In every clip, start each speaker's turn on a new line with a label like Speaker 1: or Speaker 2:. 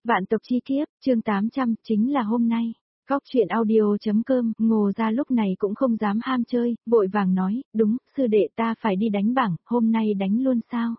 Speaker 1: Vạn tộc chi kiếp, chương 800, chính là hôm nay. Góc truyện audio.com, Ngô Gia lúc này cũng không dám ham chơi, vội vàng nói, đúng, sư đệ ta phải đi đánh bảng, hôm nay đánh luôn sao?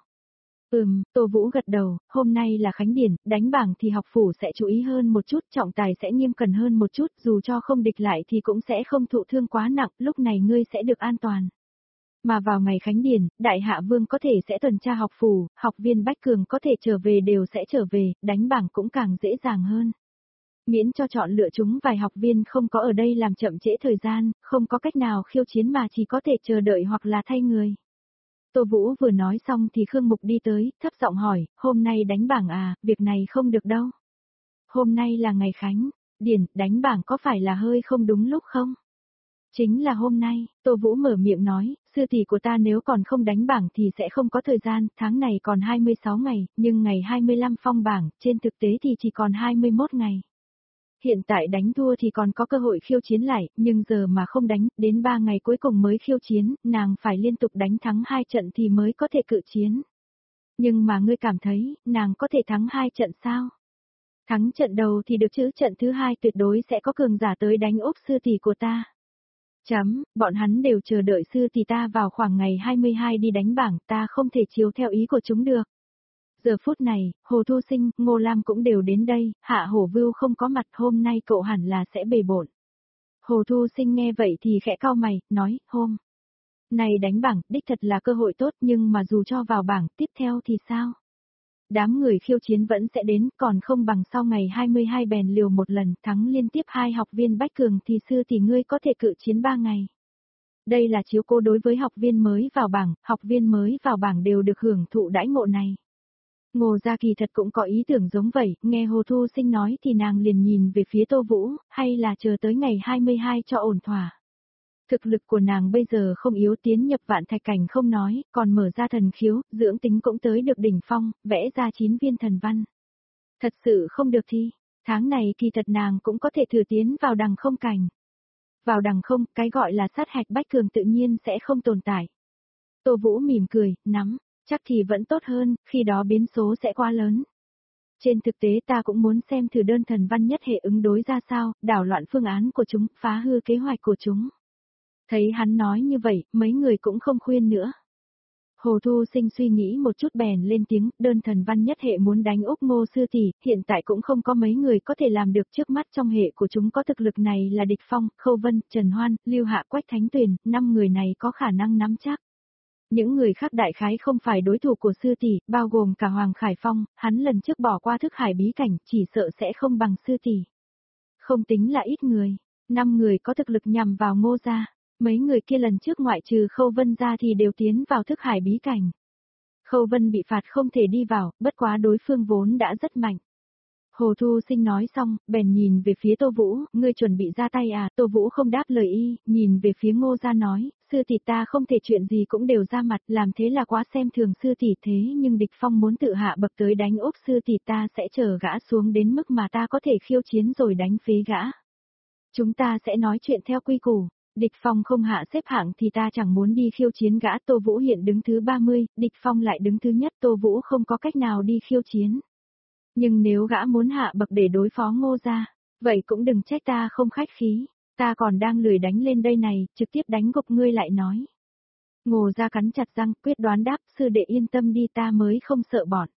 Speaker 1: Tô Vũ gật đầu, hôm nay là khánh điển, đánh bảng thì học phủ sẽ chú ý hơn một chút, trọng tài sẽ nghiêm cẩn hơn một chút, dù cho không địch lại thì cũng sẽ không thụ thương quá nặng, lúc này ngươi sẽ được an toàn. Mà vào ngày khánh điển, Đại Hạ Vương có thể sẽ tuần tra học phủ, học viên Bách Cường có thể trở về đều sẽ trở về, đánh bảng cũng càng dễ dàng hơn. Miễn cho chọn lựa chúng vài học viên không có ở đây làm chậm trễ thời gian, không có cách nào khiêu chiến mà chỉ có thể chờ đợi hoặc là thay người. Tô Vũ vừa nói xong thì Khương Mục đi tới, thấp giọng hỏi, hôm nay đánh bảng à, việc này không được đâu. Hôm nay là ngày khánh điển, đánh bảng có phải là hơi không đúng lúc không? Chính là hôm nay, Tô Vũ mở miệng nói, sư tỷ của ta nếu còn không đánh bảng thì sẽ không có thời gian, tháng này còn 26 ngày, nhưng ngày 25 phong bảng, trên thực tế thì chỉ còn 21 ngày. Hiện tại đánh thua thì còn có cơ hội khiêu chiến lại, nhưng giờ mà không đánh, đến 3 ngày cuối cùng mới khiêu chiến, nàng phải liên tục đánh thắng 2 trận thì mới có thể cự chiến. Nhưng mà ngươi cảm thấy, nàng có thể thắng 2 trận sao? Thắng trận đầu thì được chứ trận thứ 2 tuyệt đối sẽ có cường giả tới đánh úp sư tỷ của ta. Bọn hắn đều chờ đợi sư tỷ ta vào khoảng ngày 22 đi đánh bảng, ta không thể chiếu theo ý của chúng được. Giờ phút này, Hồ Thu Sinh, Ngô Lam cũng đều đến đây, Hạ Hổ Vưu không có mặt, hôm nay cậu hẳn là sẽ bề bộn. Hồ Thu Sinh nghe vậy thì khẽ cau mày, nói, hôm này đánh bảng, đích thật là cơ hội tốt nhưng mà dù cho vào bảng tiếp theo thì sao? Đám người khiêu chiến vẫn sẽ đến, còn không bằng sau ngày 22 bèn liều một lần, thắng liên tiếp 2 học viên Bách Cường thì sư tỷ ngươi có thể cự chiến 3 ngày. Đây là chiếu cố đối với học viên mới vào bảng, học viên mới vào bảng đều được hưởng thụ đãi ngộ này. Ngô Gia kỳ thật cũng có ý tưởng giống vậy, nghe Hồ Thu Sinh nói thì nàng liền nhìn về phía Tô Vũ, hay là chờ tới ngày 22 cho ổn thỏa. Thực lực của nàng bây giờ không yếu, tiến nhập vạn thạch cảnh không nói, còn mở ra thần khiếu, dưỡng tính cũng tới được đỉnh phong, vẽ ra 9 viên thần văn. Thật sự không được thì, tháng này kỳ thật nàng cũng có thể thử tiến vào đằng không cảnh. Vào đằng không, cái gọi là sát hạch Bách Cường tự nhiên sẽ không tồn tại. Tô Vũ mỉm cười, nắm, chắc thì vẫn tốt hơn, khi đó biến số sẽ quá lớn. Trên thực tế ta cũng muốn xem thử đơn thần văn nhất hệ ứng đối ra sao, đảo loạn phương án của chúng, phá hư kế hoạch của chúng. Thấy hắn nói như vậy, mấy người cũng không khuyên nữa. Hồ Thu Sinh suy nghĩ một chút bèn lên tiếng, đơn thần văn nhất hệ muốn đánh Úc Ngô sư tỷ, hiện tại cũng không có mấy người có thể làm được, trước mắt trong hệ của chúng có thực lực này là Địch Phong, Khâu Vân, Trần Hoan, Lưu Hạ, Quách Thánh Tuyền, 5 người này có khả năng nắm chắc. Những người khác đại khái không phải đối thủ của sư tỷ, bao gồm cả Hoàng Khải Phong, hắn lần trước bỏ qua thức hải bí cảnh, chỉ sợ sẽ không bằng sư tỷ. Không tính là ít người, 5 người có thực lực nhằm vào Ngô gia. Mấy người kia lần trước ngoại trừ Khâu Vân ra thì đều tiến vào thức hải bí cảnh. Khâu Vân bị phạt không thể đi vào, bất quá đối phương vốn đã rất mạnh. Hồ Thu Sinh nói xong, bèn nhìn về phía Tô Vũ, ngươi chuẩn bị ra tay à, Tô Vũ không đáp lời y, nhìn về phía Ngô gia nói, sư tỷ ta không thể chuyện gì cũng đều ra mặt, làm thế là quá xem thường sư tỷ, thế nhưng Địch Phong muốn tự hạ bậc tới đánh úp sư tỷ, ta sẽ chờ gã xuống đến mức mà ta có thể khiêu chiến rồi đánh phế gã. Chúng ta sẽ nói chuyện theo quy củ. Địch Phong không hạ xếp hạng thì ta chẳng muốn đi khiêu chiến gã. Tô Vũ hiện đứng thứ 30, Địch Phong lại đứng thứ nhất, Tô Vũ không có cách nào đi khiêu chiến. Nhưng nếu gã muốn hạ bậc để đối phó Ngô gia, vậy cũng đừng trách ta không khách khí, ta còn đang lười đánh lên đây này, trực tiếp đánh gục ngươi lại nói. Ngô gia cắn chặt răng, quyết đoán đáp, sư đệ yên tâm đi, ta mới không sợ bọn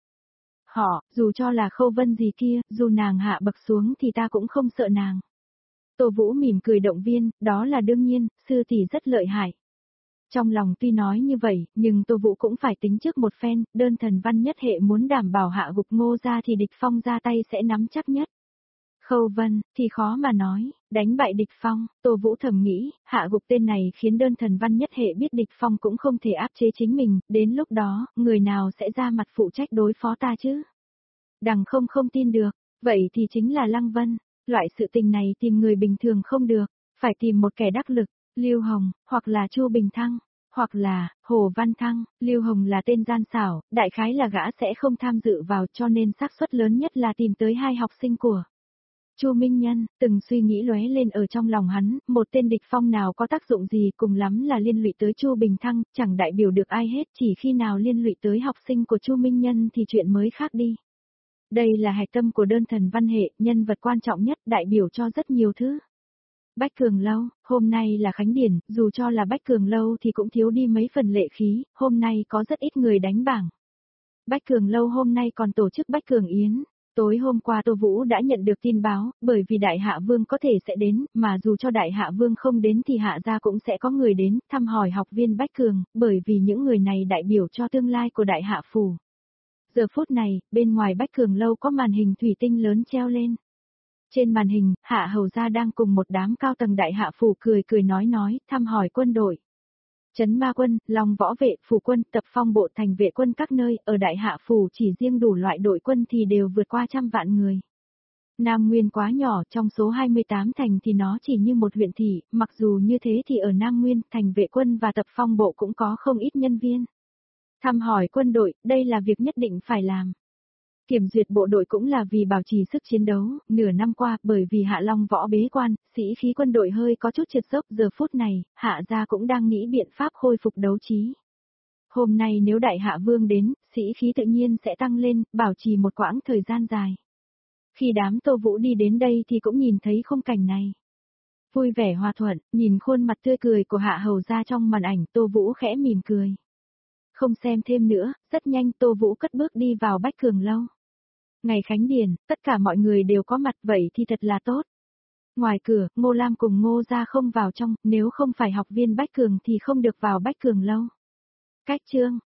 Speaker 1: họ, dù cho là Khâu Vân gì kia, dù nàng hạ bậc xuống thì ta cũng không sợ nàng. Tô Vũ mỉm cười động viên, đó là đương nhiên, sư tỷ rất lợi hại. Trong lòng tuy nói như vậy, nhưng Tô Vũ cũng phải tính trước một phen, đơn thần văn nhất hệ muốn đảm bảo hạ gục Ngô gia thì Địch Phong ra tay sẽ nắm chắc nhất. Khâu Vân, thì khó mà nói, đánh bại Địch Phong, Tô Vũ thầm nghĩ, hạ gục tên này khiến đơn thần văn nhất hệ biết Địch Phong cũng không thể áp chế chính mình, đến lúc đó, người nào sẽ ra mặt phụ trách đối phó ta chứ? Đằng không tin được, vậy thì chính là Lăng Vân. Loại sự tình này tìm người bình thường không được, phải tìm một kẻ đắc lực, Lưu Hồng, hoặc là Chu Bình Thăng, hoặc là Hồ Văn Thăng. Lưu Hồng là tên gian xảo, đại khái là gã sẽ không tham dự vào, cho nên xác suất lớn nhất là tìm tới 2 học sinh của Chu Minh Nhân. Từng suy nghĩ lóe lên ở trong lòng hắn, một tên Địch Phong nào có tác dụng gì, cùng lắm là liên lụy tới Chu Bình Thăng, chẳng đại biểu được ai hết, chỉ khi nào liên lụy tới học sinh của Chu Minh Nhân thì chuyện mới khác đi. Đây là hạch tâm của đơn thần văn hệ, nhân vật quan trọng nhất, đại biểu cho rất nhiều thứ. Bách Cường Lâu, hôm nay là khánh điển, dù cho là Bách Cường Lâu thì cũng thiếu đi mấy phần lệ khí, hôm nay có rất ít người đánh bảng. Bách Cường Lâu hôm nay còn tổ chức Bách Cường Yến. Tối hôm qua Tô Vũ đã nhận được tin báo, bởi vì Đại Hạ Vương có thể sẽ đến, mà dù cho Đại Hạ Vương không đến thì Hạ gia cũng sẽ có người đến, thăm hỏi học viên Bách Cường, bởi vì những người này đại biểu cho tương lai của Đại Hạ Phủ. Giờ phút này, bên ngoài Bách Cường Lâu có màn hình thủy tinh lớn treo lên. Trên màn hình, Hạ Hầu Gia đang cùng một đám cao tầng Đại Hạ Phủ cười cười nói, thăm hỏi quân đội. Trấn Ma Quân, Long Võ Vệ, Phủ Quân, Tập Phong Bộ thành vệ quân các nơi, ở Đại Hạ Phủ chỉ riêng đủ loại đội quân thì đều vượt qua 100 vạn người. Nam Nguyên quá nhỏ, trong số 28 thành thì nó chỉ như một huyện thị, mặc dù như thế thì ở Nam Nguyên, thành vệ quân và Tập Phong Bộ cũng có không ít nhân viên. Thăm hỏi quân đội, đây là việc nhất định phải làm. Kiểm duyệt bộ đội cũng là vì bảo trì sức chiến đấu, nửa năm qua, bởi vì Hạ Long Võ bế quan, sĩ khí quân đội hơi có chút trượt dốc, giờ phút này, Hạ gia cũng đang nghĩ biện pháp khôi phục đấu trí. Hôm nay nếu Đại Hạ Vương đến, sĩ khí tự nhiên sẽ tăng lên, bảo trì một quãng thời gian dài. Khi đám Tô Vũ đi đến đây thì cũng nhìn thấy khung cảnh này. Vui vẻ hòa thuận, nhìn khuôn mặt tươi cười của Hạ Hầu gia trong màn ảnh, Tô Vũ khẽ mỉm cười. Không xem thêm nữa, rất nhanh Tô Vũ cất bước đi vào Bách Cường Lâu. Ngày khánh điển, tất cả mọi người đều có mặt, vậy thì thật là tốt. Ngoài cửa, Ngô Lam cùng Ngô gia không vào trong, nếu không phải học viên Bách Cường thì không được vào Bách Cường Lâu. Cách chương